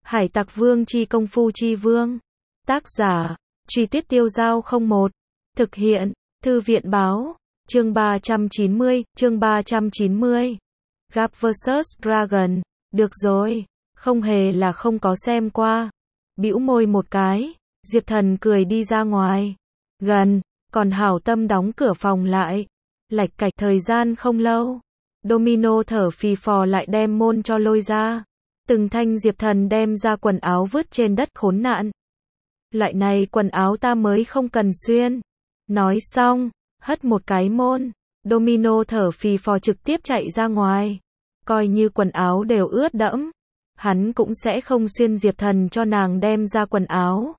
Hải Tặc Vương chi công phu chi vương. Tác giả, Truy Tuyết Tiêu Giao 01. Thực hiện, Thư viện báo. Chương 390. Garp vs Dragon. Được rồi, không hề là không có xem qua. Bĩu môi một cái, Diệp Thần cười đi ra ngoài. Gần, còn hảo tâm đóng cửa phòng lại. Lạch cạch thời gian không lâu. Domino thở phì phò lại đem môn cho lôi ra. Từng thanh Diệp Thần đem ra quần áo vứt trên đất khốn nạn. Loại này quần áo ta mới không cần xuyên. Nói xong, hất một cái môn. Domino thở phì phò trực tiếp chạy ra ngoài. Coi như quần áo đều ướt đẫm, hắn cũng sẽ không xuyên Diệp Thần cho nàng đem ra quần áo.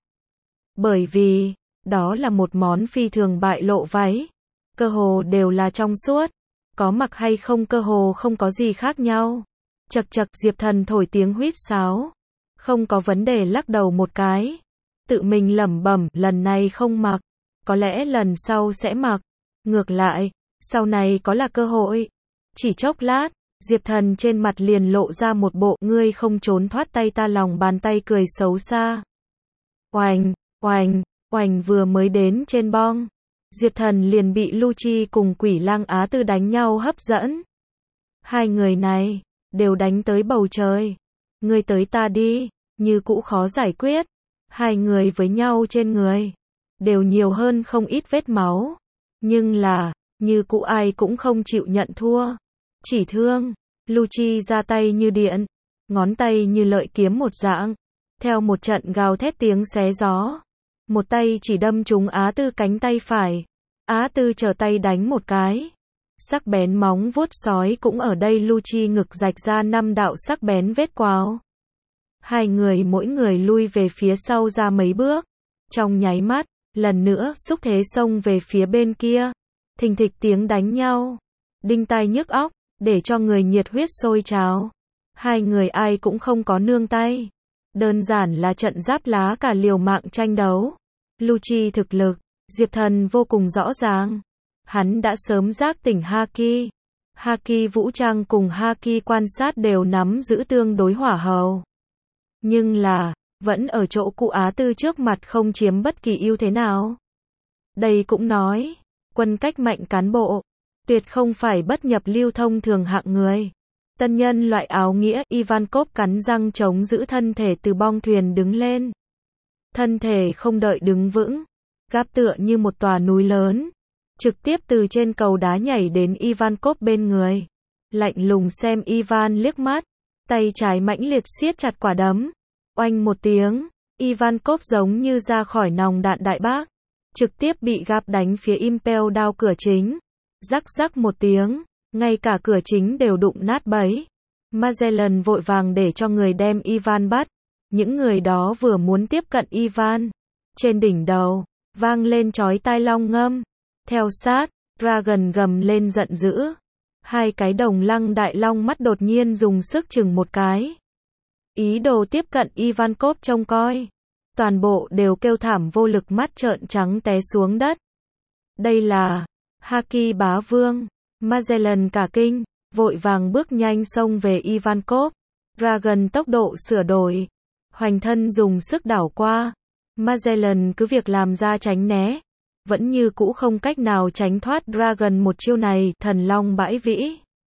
Bởi vì, đó là một món phi thường bại lộ váy. Cơ hồ đều là trong suốt. Có mặc hay không cơ hồ không có gì khác nhau. Chậc chậc, Diệp Thần thổi tiếng huýt sáo. Không có vấn đề, lắc đầu một cái. Tự mình lẩm bẩm, lần này không mặc. Có lẽ lần sau sẽ mặc. Ngược lại, sau này có là cơ hội. Chỉ chốc lát, Diệp Thần trên mặt liền lộ ra một bộ ngươi không trốn thoát tay ta lòng bàn tay cười xấu xa. Oành, oành, oành, vừa mới đến trên bong. Diệp Thần liền bị Lucci cùng Quỷ Lang Á Tư đánh nhau hấp dẫn. Hai người này đều đánh tới bầu trời. Ngươi tới ta đi, như cũ khó giải quyết. Hai người với nhau trên người đều nhiều hơn không ít vết máu. Nhưng là, như cũ ai cũng không chịu nhận thua. Chỉ thương, Lucci ra tay như điện, ngón tay như lợi kiếm một dạng. Theo một trận gào thét tiếng xé gió, một tay chỉ đâm trúng Á Tư cánh tay phải. Á Tư trở tay đánh một cái. Sắc bén móng vuốt sói cũng ở đây Lucci ngực rạch ra 5 đạo sắc bén vết quao. Hai người mỗi người lui về phía sau ra mấy bước. Trong nháy mắt, lần nữa xúc thế xông về phía bên kia. Thình thịch tiếng đánh nhau, đinh tai nhức óc, để cho người nhiệt huyết sôi trào. Hai người ai cũng không có nương tay. Đơn giản là trận giáp lá cả liều mạng tranh đấu. Lucci thực lực, Diệp Thần vô cùng rõ ràng. Hắn đã sớm giác tỉnh Haki. Haki vũ trang cùng Haki quan sát đều nắm giữ tương đối hỏa hầu. Nhưng là, vẫn ở chỗ cụ Á Tư trước mặt không chiếm bất kỳ ưu thế nào. Đây cũng nói, quân cách mạnh cán bộ, tuyệt không phải bất nhập lưu thông thường hạng người. Tân nhân loại áo nghĩa Ivankov cắn răng chống giữ thân thể từ bong thuyền đứng lên. Thân thể không đợi đứng vững, Garp tựa như một tòa núi lớn, trực tiếp từ trên cầu đá nhảy đến Ivankov bên người. Lạnh lùng xem Ivan liếc mắt, tay trái mãnh liệt siết chặt quả đấm. Oanh một tiếng, Ivankov giống như ra khỏi nòng đạn đại bác, trực tiếp bị Garp đánh phía Impel Down cửa chính. Rắc rắc một tiếng, ngay cả cửa chính đều đụng nát bấy. Magellan vội vàng để cho người đem Ivan bắt. Những người đó vừa muốn tiếp cận Ivan, trên đỉnh đầu vang lên chói tai long ngâm. Theo sát, Dragon gầm lên giận dữ. Hai cái đồng lăng đại long mắt đột nhiên dùng sức chừng một cái. Ý đồ tiếp cận Ivankov trông coi. Toàn bộ đều kêu thảm vô lực, mắt trợn trắng té xuống đất. Đây là Haki bá vương. Magellan cả kinh, vội vàng bước nhanh xông về Ivankov. Dragon tốc độ sửa đổi, hoành thân dùng sức đảo qua. Magellan cứ việc làm ra tránh né, vẫn như cũ không cách nào tránh thoát Dragon một chiêu này. Thần long bãi vĩ.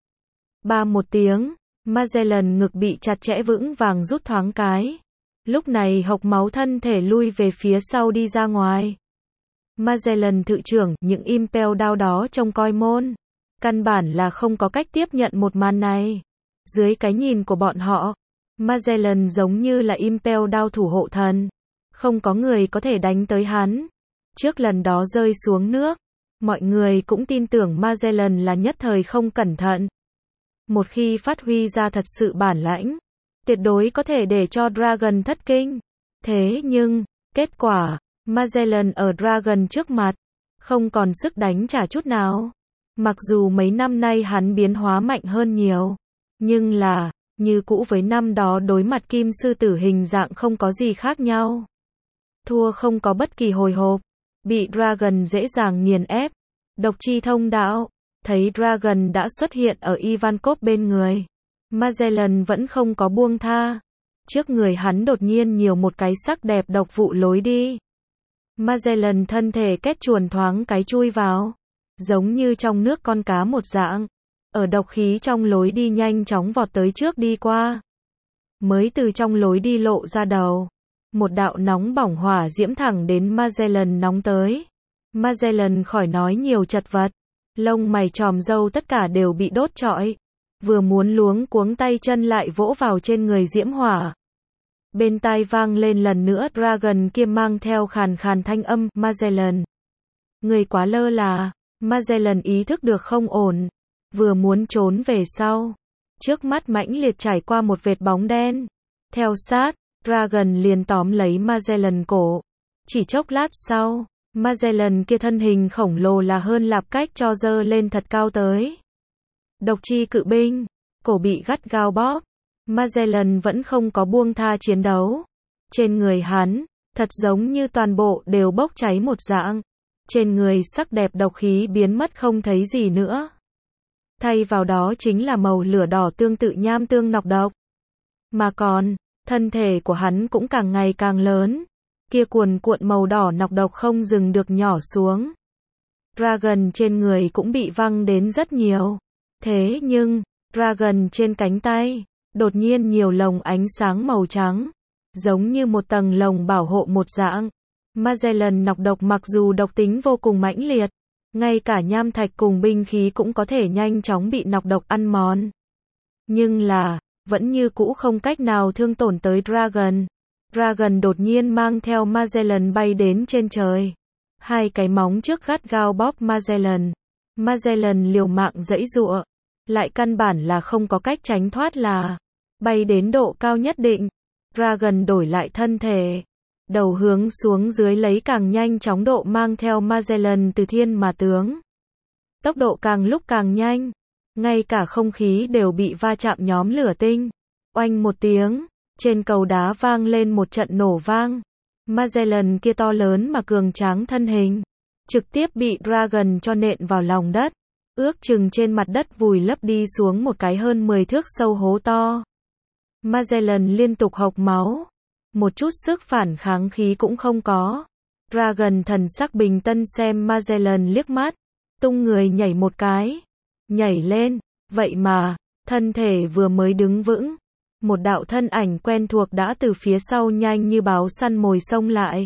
Ba một tiếng, Magellan ngực bị chặt chẽ vững vàng rút thoáng cái. Lúc này hộc máu thân thể lui về phía sau đi ra ngoài. Magellan thự trưởng, những Impel Down đó trông coi môn, căn bản là không có cách tiếp nhận một màn này. Dưới cái nhìn của bọn họ, Magellan giống như là Impel Down thủ hộ thần. Không có người có thể đánh tới hắn. Trước lần đó rơi xuống nước, mọi người cũng tin tưởng Magellan là nhất thời không cẩn thận. Một khi phát huy ra thật sự bản lãnh, tuyệt đối có thể để cho Dragon thất kinh. Thế nhưng, kết quả, Magellan ở Dragon trước mặt, không còn sức đánh trả chút nào. Mặc dù mấy năm nay hắn biến hóa mạnh hơn nhiều, nhưng là, như cũ với năm đó đối mặt kim sư tử hình dạng không có gì khác nhau. Thua không có bất kỳ hồi hộp, bị Dragon dễ dàng nghiền ép. Độc chi thông đạo, thấy Dragon đã xuất hiện ở Ivankov bên người. Magellan vẫn không có buông tha. Trước người hắn đột nhiên nhiều một cái sắc đẹp độc vụ lối đi. Magellan thân thể kết chuồn thoáng cái chui vào. Giống như trong nước con cá một dạng. Ở độc khí trong lối đi nhanh chóng vọt tới trước đi qua. Mới từ trong lối đi lộ ra đầu. Một đạo nóng bỏng hỏa diễm thẳng đến Magellan nóng tới. Magellan khỏi nói nhiều chật vật. Lông mày chòm râu tất cả đều bị đốt trọi. Vừa muốn luống cuống tay chân lại vỗ vào trên người diễm hỏa. Bên tai vang lên lần nữa Dragon kia mang theo khàn khàn thanh âm, Magellan. Người quá lơ là. Magellan ý thức được không ổn. Vừa muốn trốn về sau. Trước mắt mãnh liệt trải qua một vệt bóng đen. Theo sát, Dragon liền tóm lấy Magellan cổ. Chỉ chốc lát sau, Magellan kia thân hình khổng lồ là hơn lạp cách cho dơ lên thật cao tới. Độc chi cự binh, cổ bị gắt gao bóp. Magellan vẫn không có buông tha chiến đấu. Trên người hắn, thật giống như toàn bộ đều bốc cháy một dạng. Trên người sắc đẹp độc khí biến mất không thấy gì nữa. Thay vào đó chính là màu lửa đỏ tương tự nham tương nọc độc. Mà còn, thân thể của hắn cũng càng ngày càng lớn. Kia cuồn cuộn màu đỏ nọc độc không dừng được nhỏ xuống. Dragon trên người cũng bị văng đến rất nhiều. Thế nhưng, Dragon trên cánh tay, đột nhiên nhiều lồng ánh sáng màu trắng. Giống như một tầng lồng bảo hộ một dạng. Magellan nọc độc mặc dù độc tính vô cùng mãnh liệt. Ngay cả nham thạch cùng binh khí cũng có thể nhanh chóng bị nọc độc ăn mòn. Nhưng là, vẫn như cũ không cách nào thương tổn tới Dragon. Dragon đột nhiên mang theo Magellan bay đến trên trời. Hai cái móng trước gắt gao bóp Magellan. Magellan liều mạng giãy giụa. Lại căn bản là không có cách tránh thoát là. Bay đến độ cao nhất định. Dragon đổi lại thân thể. Đầu hướng xuống dưới lấy càng nhanh chóng độ mang theo Magellan từ thiên mà tướng. Tốc độ càng lúc càng nhanh. Ngay cả không khí đều bị va chạm nhóm lửa tinh. Oanh một tiếng. Trên cầu đá vang lên một trận nổ vang. Magellan kia to lớn mà cường tráng thân hình. Trực tiếp bị Dragon cho nện vào lòng đất. Ước chừng trên mặt đất vùi lấp đi xuống một cái hơn 10 thước sâu hố to. Magellan liên tục hộc máu. Một chút sức phản kháng khí cũng không có. Dragon thần sắc bình tân xem Magellan liếc mắt. Tung người nhảy một cái. Nhảy lên. Vậy mà, thân thể vừa mới đứng vững. Một đạo thân ảnh quen thuộc đã từ phía sau nhanh như báo săn mồi xông lại.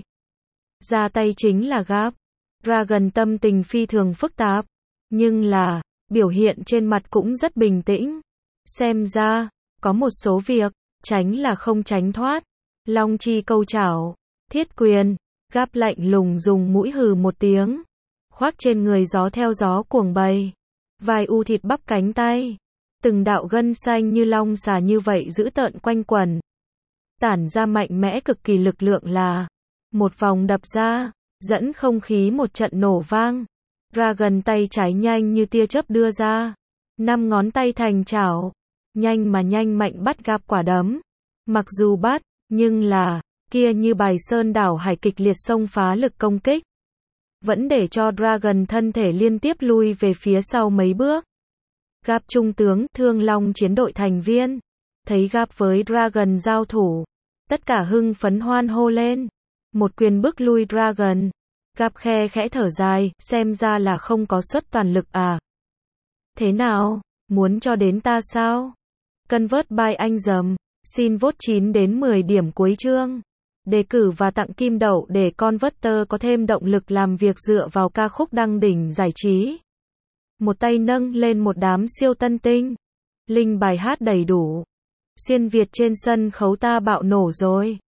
Ra tay chính là Garp. Dragon tâm tình phi thường phức tạp. Nhưng là, biểu hiện trên mặt cũng rất bình tĩnh. Xem ra, có một số việc, tránh là không tránh thoát. Long chi câu chảo, thiết quyền, Garp lạnh lùng dùng mũi hừ một tiếng. Khoác trên người gió theo gió cuồng bay. Vài u thịt bắp cánh tay. Từng đạo gân xanh như long xà như vậy giữ tợn quanh quẩn. Tản ra mạnh mẽ cực kỳ lực lượng là. Một vòng đập ra, dẫn không khí một trận nổ vang. Dragon tay trái nhanh như tia chớp đưa ra. 5 ngón tay thành chảo. Nhanh mà nhanh mạnh bắt Garp quả đấm. Mặc dù bắt, nhưng là, kia như bài sơn đảo hải kịch liệt xông phá lực công kích. Vẫn để cho Dragon thân thể liên tiếp lui về phía sau mấy bước. Garp trung tướng, Thương Long chiến đội thành viên. Thấy Garp với Dragon giao thủ. Tất cả hưng phấn hoan hô lên. Một quyền bức lui Dragon. Garp khe khẽ thở dài, xem ra là không có suất toàn lực à. Thế nào, muốn cho đến ta sao? Convert by anh dầm. Xin vote 9 đến 10 điểm cuối chương. Đề cử và tặng kim đậu để Converter có thêm động lực làm việc dựa vào ca khúc đăng đỉnh giải trí. Một tay nâng lên một đám siêu tân tinh. Link bài hát đầy đủ. Xuyên Việt trên sân khấu ta bạo nổ rồi.